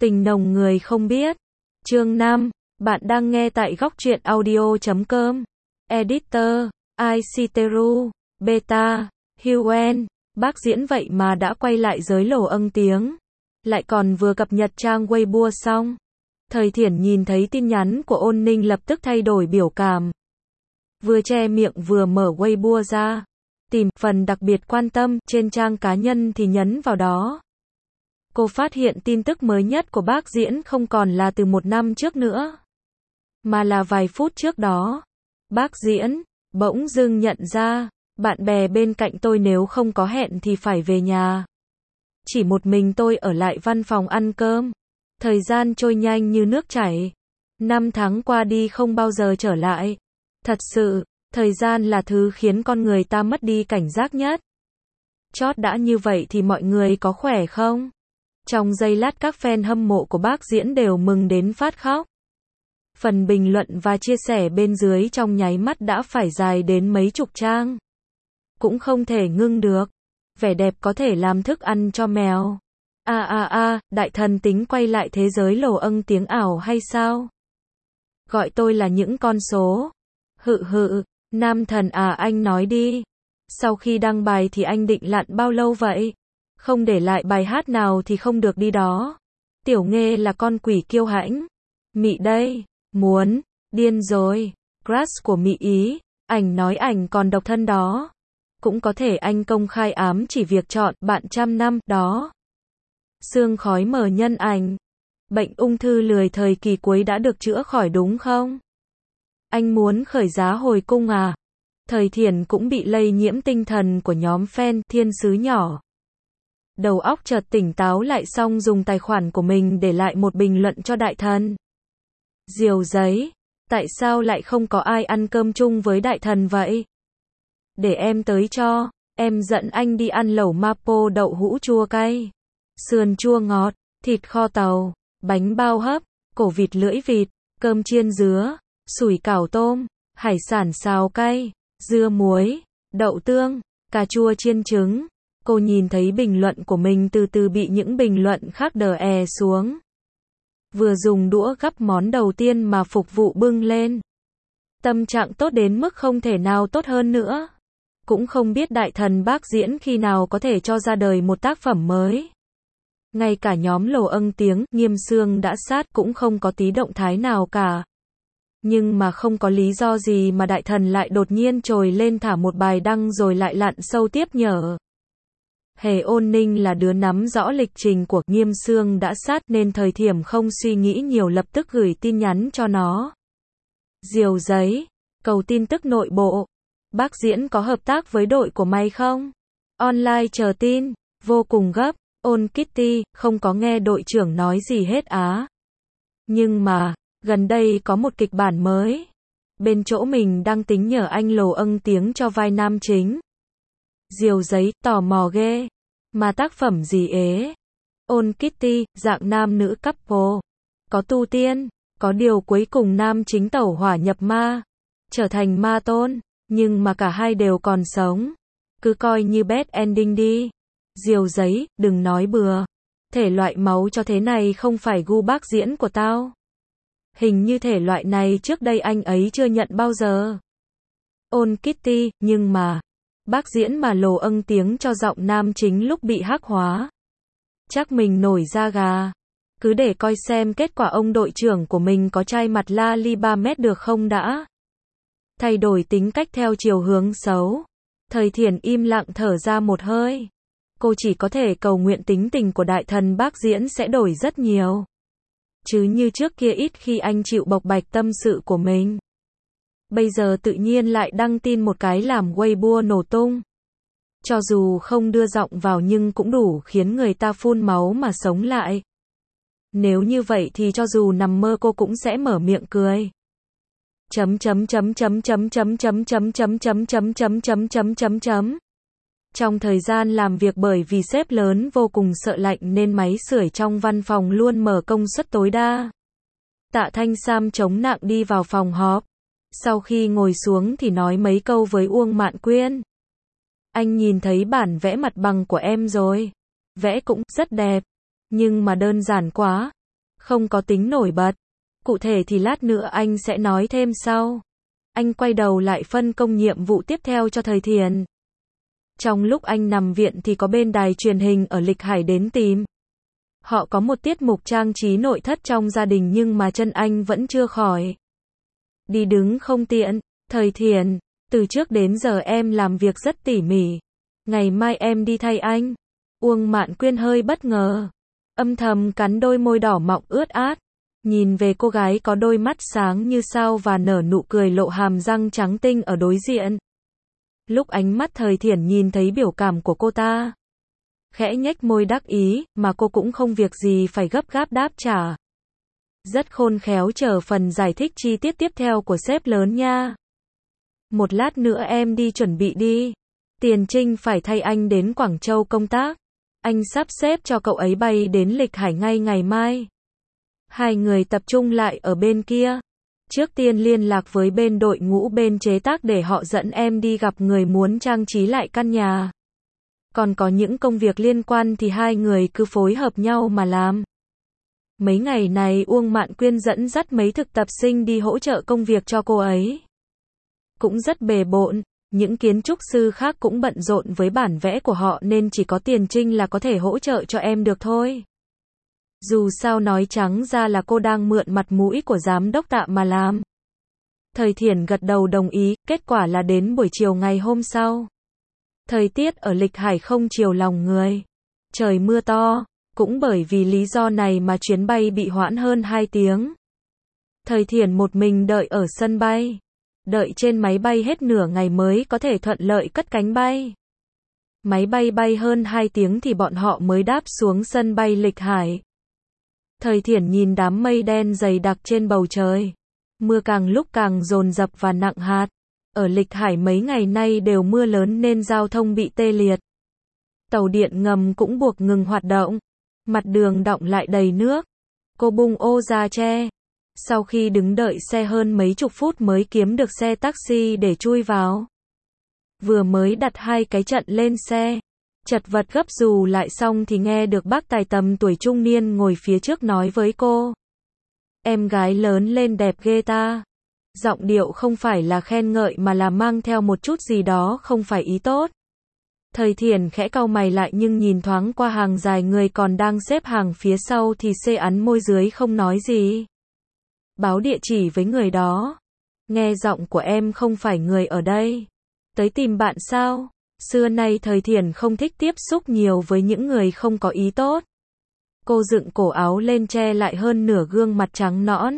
Tình nồng người không biết. Chương 5. Bạn đang nghe tại góc truyện audio.com. Editor, Iciteru, Beta, Huen. Bác diễn vậy mà đã quay lại giới lồ âng tiếng. Lại còn vừa cập nhật trang Weibo xong. Thời Thiển nhìn thấy tin nhắn của Ôn Ninh lập tức thay đổi biểu cảm. Vừa che miệng vừa mở Weibo ra. Tìm phần đặc biệt quan tâm trên trang cá nhân thì nhấn vào đó. Cô phát hiện tin tức mới nhất của bác diễn không còn là từ một năm trước nữa, mà là vài phút trước đó. Bác diễn bỗng dưng nhận ra, bạn bè bên cạnh tôi nếu không có hẹn thì phải về nhà. Chỉ một mình tôi ở lại văn phòng ăn cơm. Thời gian trôi nhanh như nước chảy. 5 tháng qua đi không bao giờ trở lại. Thật sự, thời gian là thứ khiến con người ta mất đi cảnh giác nhất. Chót đã như vậy thì mọi người có khỏe không? Trong giây lát các fan hâm mộ của bác diễn đều mừng đến phát khóc. Phần bình luận và chia sẻ bên dưới trong nháy mắt đã phải dài đến mấy chục trang. Cũng không thể ngưng được. Vẻ đẹp có thể làm thức ăn cho mèo. Đại thần tính quay lại thế giới lồ âng tiếng ảo hay sao? Gọi tôi là những con số. Nam thần anh nói đi. Sau khi đăng bài thì anh định lặn bao lâu vậy? Không để lại bài hát nào thì không được đi đó. Tiểu Nghê là con quỷ kiêu hãnh. Mị đây, muốn, điên rồi. Crush của Mị ý, ảnh nói ảnh còn độc thân đó. Cũng có thể anh công khai ám chỉ việc chọn bạn trăm năm đó. Sương khói mờ nhân ảnh. Bệnh ung thư lười thời kỳ cuối đã được chữa khỏi đúng không? Anh muốn khởi giá hồi cung à? Thời Thiển cũng bị lây nhiễm tinh thần của nhóm fan thiên sứ nhỏ. Đầu óc chợt tỉnh táo lại xong dùng tài khoản của mình để lại một bình luận cho đại thần. Diều giấy, tại sao lại không có ai ăn cơm chung với đại thần vậy? Để em tới cho, em dẫn anh đi ăn lẩu Mapo đậu hũ chua cay, sườn chua ngọt, thịt kho tàu, bánh bao hấp, cổ vịt lưỡi vịt, cơm chiên dứa, sủi cảo tôm, hải sản xào cay, dưa muối, đậu tương, cà chua chiên trứng. Cô nhìn thấy bình luận của mình từ từ bị những bình luận khác đè xuống. Vừa dùng đũa gắp món đầu tiên mà phục vụ bưng lên. Tâm trạng tốt đến mức không thể nào tốt hơn nữa. Cũng không biết đại thần bác diễn khi nào có thể cho ra đời một tác phẩm mới. Ngay cả nhóm lồ âng tiếng, Nghiêm Sương đã sát cũng không có tí động thái nào cả. Nhưng mà không có lý do gì mà đại thần lại đột nhiên trồi lên thả một bài đăng rồi lại lặn sâu tiếp nhở. Hề Ôn Ninh là đứa nắm rõ lịch trình của Nghiêm Sương đã sát nên Thời Thiểm không suy nghĩ nhiều lập tức gửi tin nhắn cho nó. Diều giấy, cầu tin tức nội bộ. Bác diễn có hợp tác với đội của mày không? Online chờ tin, vô cùng gấp. Ôn Kitty, không có nghe đội trưởng nói gì hết á. Nhưng mà, gần đây có một kịch bản mới. Bên chỗ mình đang tính nhờ anh lồ âng tiếng cho vai nam chính. Diều giấy, tò mò ghê. Mà tác phẩm gì ế? Ôn Kitty, dạng nam nữ couple. Có tu tiên, có điều cuối cùng nam chính tẩu hỏa nhập ma. Trở thành ma tôn, nhưng mà cả hai đều còn sống. Cứ coi như bad ending đi. Diều giấy, đừng nói bừa. Thể loại máu cho thế này không phải gu bác diễn của tao. Hình như thể loại này trước đây anh ấy chưa nhận bao giờ. Ôn Kitty, nhưng mà bác diễn mà lồ âng tiếng cho giọng nam chính lúc bị hắc hóa. Chắc mình nổi da gà. Cứ để coi xem kết quả ông đội trưởng của mình có chai mặt la li 3 mét được không đã. Thay đổi tính cách theo chiều hướng xấu. Thời Thiển im lặng thở ra một hơi. Cô chỉ có thể cầu nguyện tính tình của đại thần bác diễn sẽ đổi rất nhiều. Chứ như trước kia ít khi anh chịu bộc bạch tâm sự của mình. Bây giờ tự nhiên lại đăng tin một cái làm Weibo nổ tung. Cho dù không đưa giọng vào nhưng cũng đủ khiến người ta phun máu mà sống lại. Nếu như vậy thì cho dù nằm mơ cô cũng sẽ mở miệng cười. Trong thời gian làm việc bởi vì sếp lớn vô cùng sợ lạnh nên máy sưởi trong văn phòng luôn mở công suất tối đa. Tạ Thanh Sam chống nặng đi vào phòng họp. Sau khi ngồi xuống thì nói mấy câu với Uông Mạn Quyên. Anh nhìn thấy bản vẽ mặt bằng của em rồi. Vẽ cũng rất đẹp. Nhưng mà đơn giản quá. Không có tính nổi bật. Cụ thể thì lát nữa anh sẽ nói thêm sau. Anh quay đầu lại phân công nhiệm vụ tiếp theo cho thầy Thiền. Trong lúc anh nằm viện thì có bên đài truyền hình ở Lịch Hải đến tìm. Họ có một tiết mục trang trí nội thất trong gia đình nhưng mà chân anh vẫn chưa khỏi. Đi đứng không tiện. Thầy Thiền, từ trước đến giờ em làm việc rất tỉ mỉ. Ngày mai em đi thay anh. Uông Mạn Quyên hơi bất ngờ. Âm thầm cắn đôi môi đỏ mọng ướt át. Nhìn về cô gái có đôi mắt sáng như sao và nở nụ cười lộ hàm răng trắng tinh ở đối diện. Lúc ánh mắt thầy Thiển nhìn thấy biểu cảm của cô ta, khẽ nhếch môi đắc ý, mà cô cũng không việc gì phải gấp gáp đáp trả. Rất khôn khéo chờ phần giải thích chi tiết tiếp theo của sếp lớn nha. Một lát nữa em đi chuẩn bị đi. Tiền Trinh phải thay anh đến Quảng Châu công tác. Anh sắp xếp cho cậu ấy bay đến Lịch Hải ngay ngày mai. Hai người tập trung lại ở bên kia. Trước tiên liên lạc với bên đội ngũ bên chế tác để họ dẫn em đi gặp người muốn trang trí lại căn nhà. Còn có những công việc liên quan thì hai người cứ phối hợp nhau mà làm. Mấy ngày này Uông Mạn Quyên dẫn dắt mấy thực tập sinh đi hỗ trợ công việc cho cô ấy. Cũng rất bề bộn, những kiến trúc sư khác cũng bận rộn với bản vẽ của họ nên chỉ có Tiền Trinh là có thể hỗ trợ cho em được thôi. Dù sao nói trắng ra là cô đang mượn mặt mũi của giám đốc Tạ mà làm. Thầy Thiển gật đầu đồng ý, kết quả là đến buổi chiều ngày hôm sau. Thời tiết ở Lịch Hải không chiều lòng người. Trời mưa to, cũng bởi vì lý do này mà chuyến bay bị hoãn hơn 2 tiếng. Thầy Thiển một mình đợi ở sân bay. Đợi trên máy bay hết nửa ngày mới có thể thuận lợi cất cánh bay. Máy bay bay hơn 2 tiếng thì bọn họ mới đáp xuống sân bay Lịch Hải. Thầy Thiển nhìn đám mây đen dày đặc trên bầu trời. Mưa càng lúc càng dồn dập và nặng hạt. Ở Lịch Hải mấy ngày nay đều mưa lớn nên giao thông bị tê liệt. Tàu điện ngầm cũng buộc ngừng hoạt động. Mặt đường đọng lại đầy nước. Cô bung ô ra che. Sau khi đứng đợi xe hơn mấy chục phút mới kiếm được xe taxi để chui vào. Vừa mới đặt 2 cái trận lên xe. Chật vật gấp dù lại xong thì nghe được bác tài tầm tuổi trung niên ngồi phía trước nói với cô. Em gái lớn lên đẹp ghê ta. Giọng điệu không phải là khen ngợi mà là mang theo một chút gì đó không phải ý tốt. Thầy Thiển khẽ cau mày lại nhưng nhìn thoáng qua hàng dài người còn đang xếp hàng phía sau thì xê ắn môi dưới không nói gì. Báo địa chỉ với người đó. Nghe giọng của em không phải người ở đây. Tới tìm bạn sao? Xưa nay thầy Thiển không thích tiếp xúc nhiều với những người không có ý tốt. Cô dựng cổ áo lên che lại hơn nửa gương mặt trắng nõn.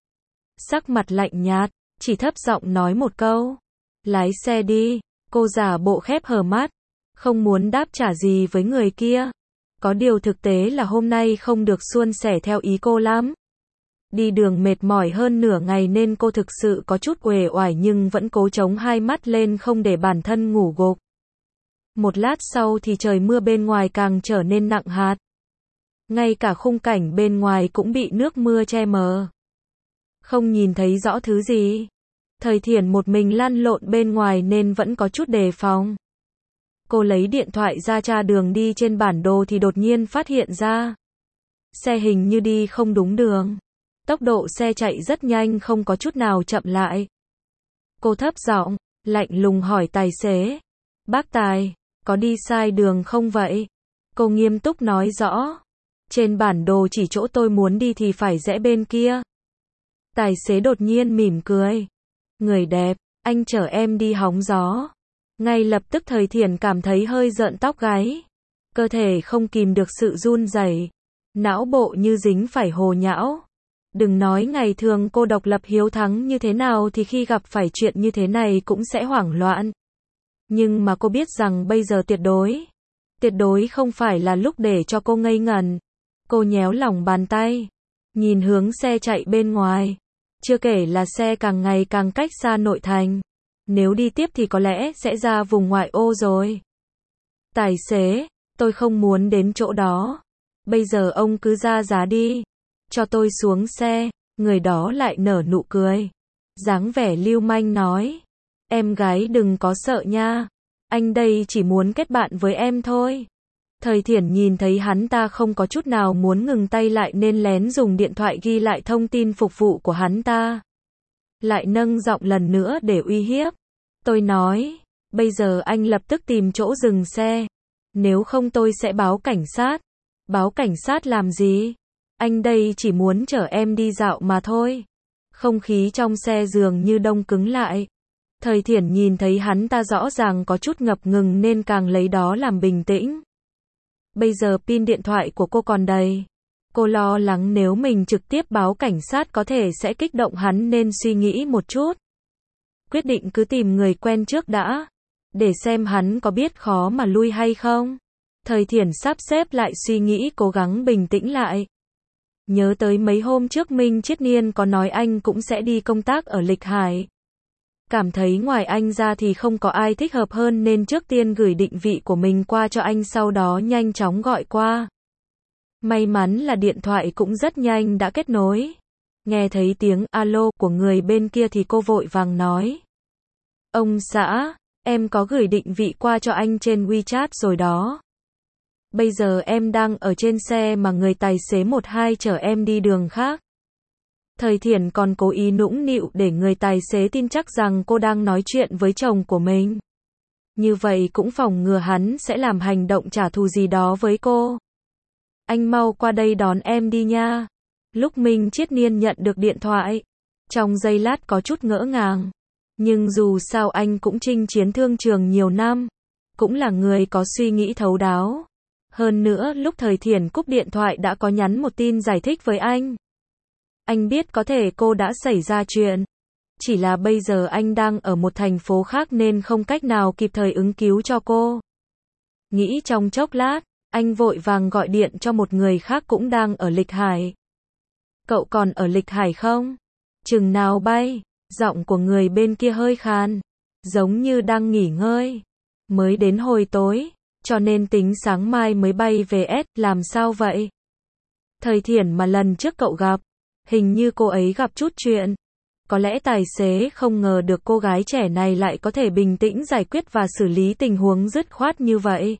Sắc mặt lạnh nhạt, chỉ thấp giọng nói một câu. Lái xe đi, cô giả bộ khép hờ mắt. Không muốn đáp trả gì với người kia. Có điều thực tế là hôm nay không được suôn sẻ theo ý cô lắm. Đi đường mệt mỏi hơn nửa ngày nên cô thực sự có chút uể oải nhưng vẫn cố chống hai mắt lên không để bản thân ngủ gục. Một lát sau thì trời mưa bên ngoài càng trở nên nặng hạt. Ngay cả khung cảnh bên ngoài cũng bị nước mưa che mờ. Không nhìn thấy rõ thứ gì. Thầy Thiển một mình lăn lộn bên ngoài nên vẫn có chút đề phòng. Cô lấy điện thoại ra tra đường đi trên bản đồ thì đột nhiên phát hiện ra. Xe hình như đi không đúng đường. Tốc độ xe chạy rất nhanh không có chút nào chậm lại. Cô thấp giọng, lạnh lùng hỏi tài xế. Bác Tài, có đi sai đường không vậy? Cô nghiêm túc nói rõ. Trên bản đồ chỉ chỗ tôi muốn đi thì phải rẽ bên kia. Tài xế đột nhiên mỉm cười. Người đẹp, anh chở em đi hóng gió. Ngay lập tức thầy Thiển cảm thấy hơi rợn tóc gáy. Cơ thể không kìm được sự run rẩy. Não bộ như dính phải hồ nhão. Đừng nói ngày thường cô độc lập hiếu thắng như thế nào thì khi gặp phải chuyện như thế này cũng sẽ hoảng loạn. Nhưng mà cô biết rằng bây giờ tuyệt đối không phải là lúc để cho cô ngây ngẩn. Cô nhéo lòng bàn tay, nhìn hướng xe chạy bên ngoài. Chưa kể là xe càng ngày càng cách xa nội thành. Nếu đi tiếp thì có lẽ sẽ ra vùng ngoại ô rồi. Tài xế, tôi không muốn đến chỗ đó. Bây giờ ông cứ ra giá đi. Cho tôi xuống xe. Người đó lại nở nụ cười. Dáng vẻ lưu manh nói. Em gái đừng có sợ nha. Anh đây chỉ muốn kết bạn với em thôi. Thời Thiển nhìn thấy hắn ta không có chút nào muốn ngừng tay lại nên lén dùng điện thoại ghi lại thông tin phục vụ của hắn ta. Lại nâng giọng lần nữa để uy hiếp. Tôi nói, bây giờ anh lập tức tìm chỗ dừng xe. Nếu không tôi sẽ báo cảnh sát. Báo cảnh sát làm gì? Anh đây chỉ muốn chở em đi dạo mà thôi. Không khí trong xe dường như đông cứng lại. Thời Thiển nhìn thấy hắn ta rõ ràng có chút ngập ngừng nên càng lấy đó làm bình tĩnh. Bây giờ pin điện thoại của cô còn đầy. Cô lo lắng nếu mình trực tiếp báo cảnh sát có thể sẽ kích động hắn nên suy nghĩ một chút. Quyết định cứ tìm người quen trước đã. Để xem hắn có biết khó mà lui hay không. Thời Thiển sắp xếp lại suy nghĩ cố gắng bình tĩnh lại. Nhớ tới mấy hôm trước Minh Triết Niên có nói anh cũng sẽ đi công tác ở Lịch Hải. Cảm thấy ngoài anh ra thì không có ai thích hợp hơn nên trước tiên gửi định vị của mình qua cho anh sau đó nhanh chóng gọi qua. May mắn là điện thoại cũng rất nhanh đã kết nối. Nghe thấy tiếng alo của người bên kia thì cô vội vàng nói. Ông xã, em có gửi định vị qua cho anh trên WeChat rồi đó. Bây giờ em đang ở trên xe mà người tài xế 12 chở em đi đường khác. Thời Thiển còn cố ý nũng nịu để người tài xế tin chắc rằng cô đang nói chuyện với chồng của mình. Như vậy cũng phòng ngừa hắn sẽ làm hành động trả thù gì đó với cô. Anh mau qua đây đón em đi nha. Lúc Minh Triết Niên nhận được điện thoại, trong giây lát có chút ngỡ ngàng. Nhưng dù sao anh cũng chinh chiến thương trường nhiều năm, cũng là người có suy nghĩ thấu đáo. Hơn nữa lúc Thời Thiển cúp điện thoại đã có nhắn một tin giải thích với anh. Anh biết có thể cô đã xảy ra chuyện. Chỉ là bây giờ anh đang ở một thành phố khác nên không cách nào kịp thời ứng cứu cho cô. Nghĩ trong chốc lát, anh vội vàng gọi điện cho một người khác cũng đang ở Lịch Hải. Cậu còn ở Lịch Hải không? Chừng nào bay? Giọng của người bên kia hơi khàn, giống như đang nghỉ ngơi. Mới đến hồi tối, cho nên tính sáng mai mới bay về S, làm sao vậy? Thời Thiển mà lần trước cậu gặp, hình như cô ấy gặp chút chuyện. Có lẽ tài xế không ngờ được cô gái trẻ này lại có thể bình tĩnh giải quyết và xử lý tình huống dứt khoát như vậy.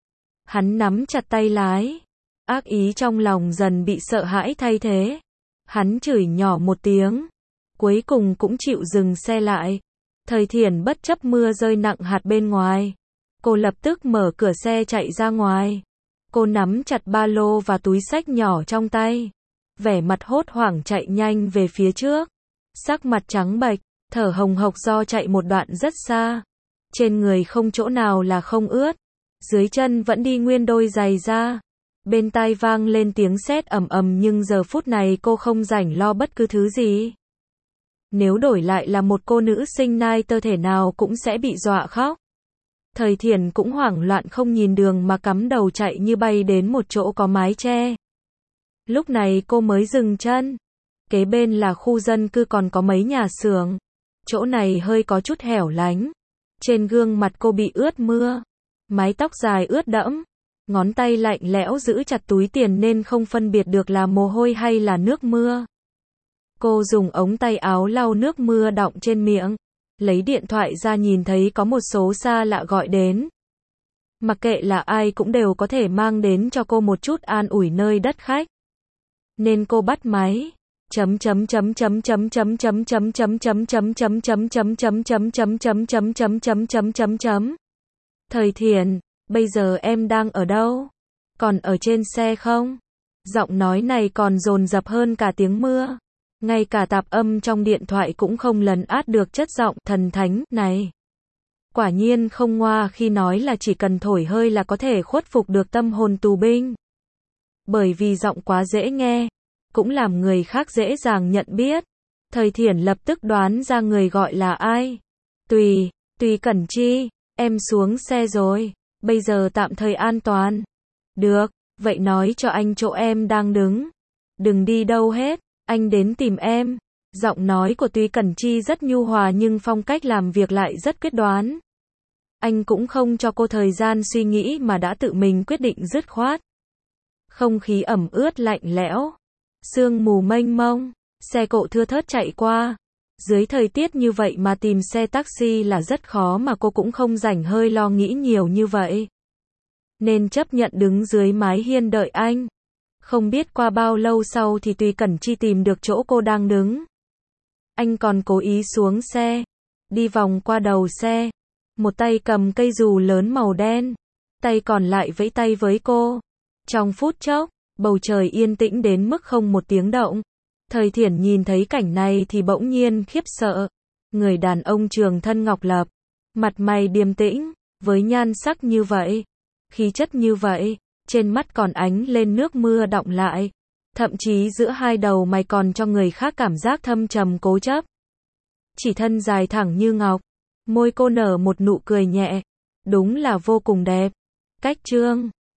Hắn nắm chặt tay lái. Ác ý trong lòng dần bị sợ hãi thay thế. Hắn chửi nhỏ một tiếng. Cuối cùng cũng chịu dừng xe lại. Thời Thiển bất chấp mưa rơi nặng hạt bên ngoài. Cô lập tức mở cửa xe chạy ra ngoài. Cô nắm chặt ba lô và túi xách nhỏ trong tay. Vẻ mặt hốt hoảng chạy nhanh về phía trước. Sắc mặt trắng bệch, thở hồng hộc do chạy một đoạn rất xa. Trên người không chỗ nào là không ướt. Dưới chân vẫn đi nguyên đôi giày da. Bên tai vang lên tiếng sét ầm ầm nhưng giờ phút này cô không rảnh lo bất cứ thứ gì. Nếu đổi lại là một cô nữ sinh nai tơ thể nào cũng sẽ bị dọa khóc. Thời Thiển cũng hoảng loạn không nhìn đường mà cắm đầu chạy như bay đến một chỗ có mái che. Lúc này cô mới dừng chân. Kế bên là khu dân cư còn có mấy nhà xưởng. Chỗ này hơi có chút hẻo lánh. Trên gương mặt cô bị ướt mưa. Mái tóc dài ướt đẫm. Ngón tay lạnh lẽo giữ chặt túi tiền nên không phân biệt được là mồ hôi hay là nước mưa. Cô dùng ống tay áo lau nước mưa đọng trên miệng. Lấy điện thoại ra nhìn thấy có một số xa lạ gọi đến. Mặc kệ là ai cũng đều có thể mang đến cho cô một chút an ủi nơi đất khách. Nên cô bắt máy. Thời Thiển, bây giờ em đang ở đâu? Còn ở trên xe không? Giọng nói này còn dồn dập hơn cả tiếng mưa. Ngay cả tạp âm trong điện thoại cũng không lấn át được chất giọng thần thánh này. Quả nhiên không ngoa khi nói là chỉ cần thổi hơi là có thể khuất phục được tâm hồn tù binh. Bởi vì giọng quá dễ nghe, cũng làm người khác dễ dàng nhận biết. Thời Thiển lập tức đoán ra người gọi là ai. Tùy Cẩn Chi, em xuống xe rồi, bây giờ tạm thời an toàn. Được, vậy nói cho anh chỗ em đang đứng. Đừng đi đâu hết, anh đến tìm em. Giọng nói của Tùy Cẩn Chi rất nhu hòa nhưng phong cách làm việc lại rất quyết đoán. Anh cũng không cho cô thời gian suy nghĩ mà đã tự mình quyết định dứt khoát. Không khí ẩm ướt lạnh lẽo. Sương mù mênh mông. Xe cộ thưa thớt chạy qua. Dưới thời tiết như vậy mà tìm xe taxi là rất khó mà cô cũng không rảnh hơi lo nghĩ nhiều như vậy. nên chấp nhận đứng dưới mái hiên đợi anh. Không biết qua bao lâu sau thì Tùy Cẩn Chi tìm được chỗ cô đang đứng. Anh còn cố ý xuống xe, đi vòng qua đầu xe, một tay cầm cây dù lớn màu đen, tay còn lại vẫy tay với cô. Trong phút chốc, bầu trời yên tĩnh đến mức không một tiếng động. Thời Thiển nhìn thấy cảnh này thì bỗng nhiên khiếp sợ. Người đàn ông trường thân ngọc lập, mặt mày điềm tĩnh, với nhan sắc như vậy, khí chất như vậy, trên mắt còn ánh lên nước mưa đọng lại. Thậm chí giữa hai đầu mày còn cho người khác cảm giác thâm trầm cố chấp. Chỉ thân dài thẳng như ngọc, môi cô nở một nụ cười nhẹ, đúng là vô cùng đẹp. Cách chương